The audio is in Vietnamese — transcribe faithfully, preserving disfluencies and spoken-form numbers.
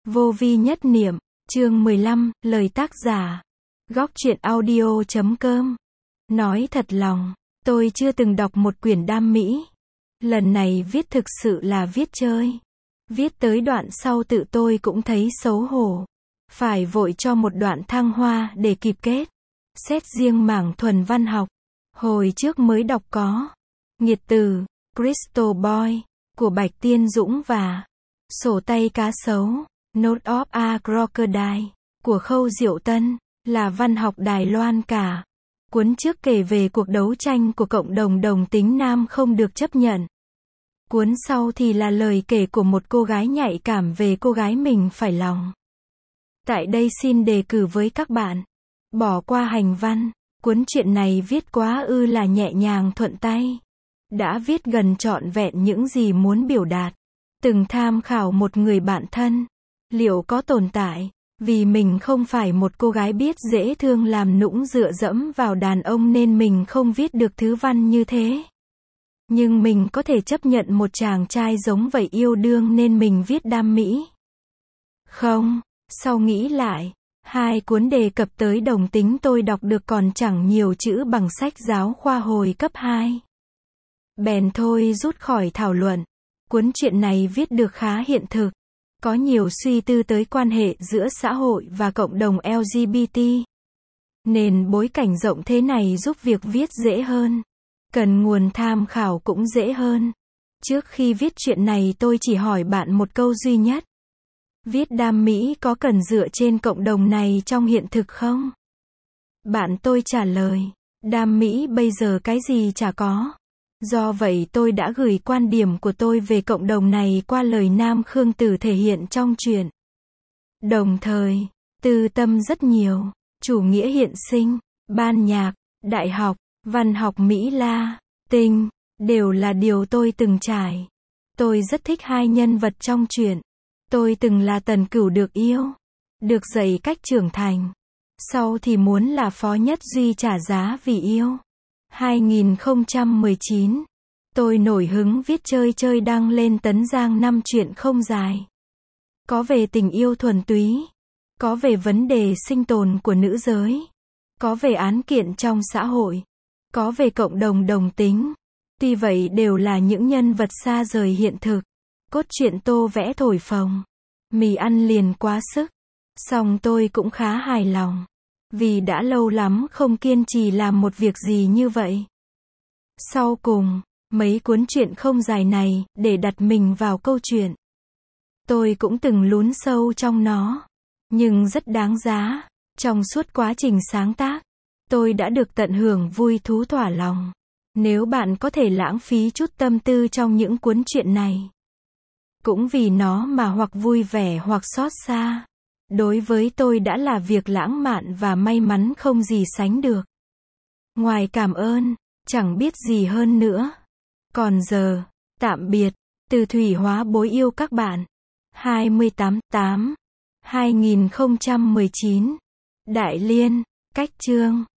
Vô vi nhất niệm, chương mười lăm, lời tác giả. Góc truyện audio chấm com. Nói thật lòng, tôi chưa từng đọc một quyển đam mỹ. Lần này viết thực sự là viết chơi. Viết tới đoạn sau tự tôi cũng thấy xấu hổ. Phải vội cho một đoạn thăng hoa để kịp kết. Xét riêng mảng thuần văn học, hồi trước mới đọc có Nghiệt Từ, Crystal Boy, của Bạch Tiên Dũng và Sổ tay cá sấu, Note of a Crocodile, của Khâu Diệu Tân, là văn học Đài Loan cả. Cuốn trước kể về cuộc đấu tranh của cộng đồng đồng tính nam không được chấp nhận. Cuốn sau thì là lời kể của một cô gái nhạy cảm về cô gái mình phải lòng. Tại đây xin đề cử với các bạn. Bỏ qua hành văn, cuốn truyện này viết quá ư là nhẹ nhàng thuận tay. Đã viết gần trọn vẹn những gì muốn biểu đạt. Từng tham khảo một người bạn thân. Liệu có tồn tại? Vì mình không phải một cô gái biết dễ thương làm nũng dựa dẫm vào đàn ông nên mình không viết được thứ văn như thế. Nhưng mình có thể chấp nhận một chàng trai giống vậy yêu đương nên mình viết đam mỹ. Không, sau nghĩ lại, hai cuốn đề cập tới đồng tính tôi đọc được còn chẳng nhiều chữ bằng sách giáo khoa hồi cấp hai. Bèn thôi rút khỏi thảo luận. Cuốn truyện này viết được khá hiện thực. Có nhiều suy tư tới quan hệ giữa xã hội và cộng đồng L G B T. Nên bối cảnh rộng thế này giúp việc viết dễ hơn. Cần nguồn tham khảo cũng dễ hơn. Trước khi viết chuyện này tôi chỉ hỏi bạn một câu duy nhất. Viết đam mỹ có cần dựa trên cộng đồng này trong hiện thực không? Bạn tôi trả lời, đam mỹ bây giờ cái gì chả có. Do vậy tôi đã gửi quan điểm của tôi về cộng đồng này qua lời Nam Khương Tử thể hiện trong truyện. Đồng thời, tư tâm rất nhiều, chủ nghĩa hiện sinh, ban nhạc, đại học, văn học Mỹ La, Tinh, đều là điều tôi từng trải. Tôi rất thích hai nhân vật trong truyện. Tôi từng là Tần Cửu được yêu, được dạy cách trưởng thành. Sau thì muốn là Phó Nhất Duy trả giá vì yêu. hai nghìn không trăm mười chín, tôi nổi hứng viết chơi chơi đăng lên Tấn Giang năm chuyện không dài. Có về tình yêu thuần túy, có về vấn đề sinh tồn của nữ giới, có về án kiện trong xã hội, có về cộng đồng đồng tính. Tuy vậy đều là những nhân vật xa rời hiện thực. Cốt truyện tô vẽ thổi phồng, mì ăn liền quá sức. Song tôi cũng khá hài lòng. Vì đã lâu lắm không kiên trì làm một việc gì như vậy. Sau cùng, mấy cuốn truyện không dài này, để đặt mình vào câu chuyện. Tôi cũng từng lún sâu trong nó. Nhưng rất đáng giá. Trong suốt quá trình sáng tác, tôi đã được tận hưởng vui thú thỏa lòng. Nếu bạn có thể lãng phí chút tâm tư trong những cuốn truyện này, cũng vì nó mà hoặc vui vẻ hoặc xót xa, đối với tôi đã là việc lãng mạn và may mắn không gì sánh được. Ngoài cảm ơn, chẳng biết gì hơn nữa. Còn giờ, tạm biệt, từ Thủy Hóa Bối yêu các bạn. hai mươi tám tháng tám, hai nghìn không trăm mười chín. Đại Liên, Cách Chương.